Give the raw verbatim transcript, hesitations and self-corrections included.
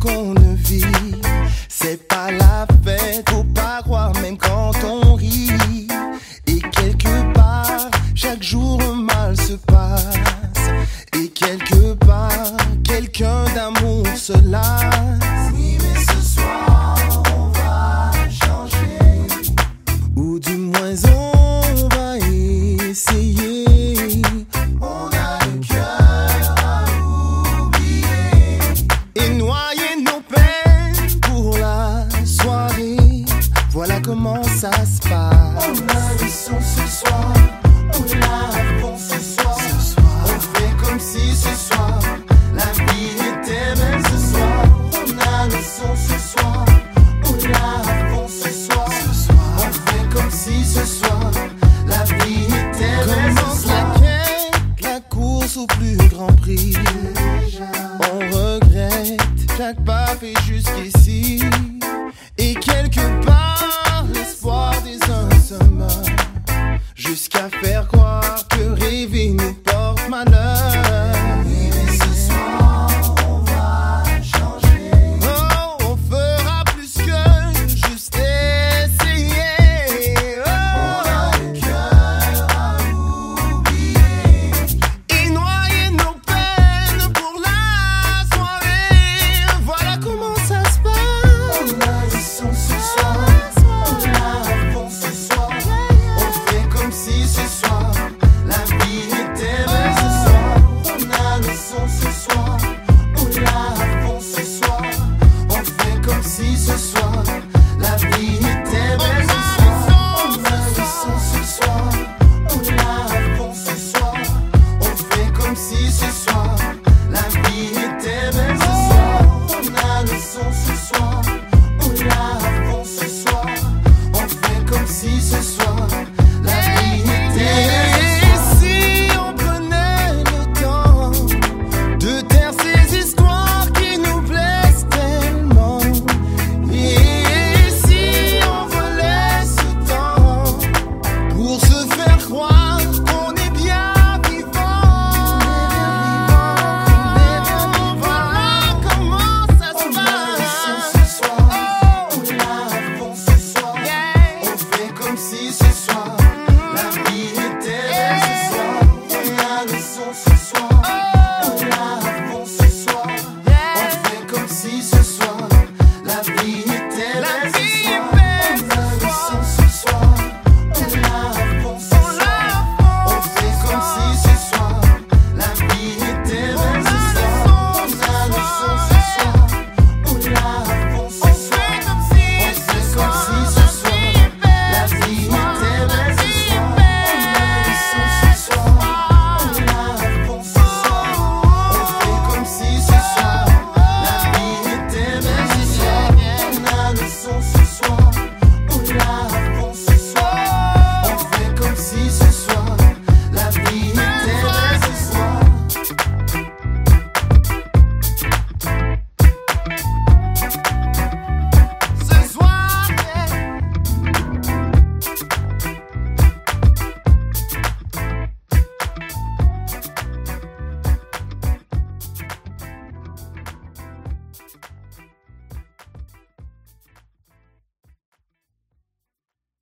qu'on ne vit. C'est pas la fête, faut pas croire même quand on rit. Et quelque part, chaque jour un mal se passe. Et quelque part, quelqu'un d'amour se lasse. Oui, mais ce soir, on va changer. Ou du moins on va essayer. On a le cœur à oublier. Et noyer nos peines pour la soirée. Voilà comment ça se passe. On a le son ce soir. On l'a à fond ce soir. Ce soir. On fait comme si ce soir la vie était belle ce soir. On a le son ce soir. On l'a à fond ce soir. Ce soir. On fait comme si ce soir la vie était belle ce soir. Commence la quête, la course au plus grand prix. On regrette chaque pas fait jusqu'ici. Et quelque part l'espoir des uns se meurt. Jusqu'à faire croire que rêver nous porte malheur. Oui, mais ce soir, on va changer. Oh, on fera plus que juste essayer. Oh, on a le cœur à oublier. Et noyer nos peines pour la soirée. Voilà comment ça se passe. On a le son ce soir. On l'a à fond ce soir. On fait comme si ce soir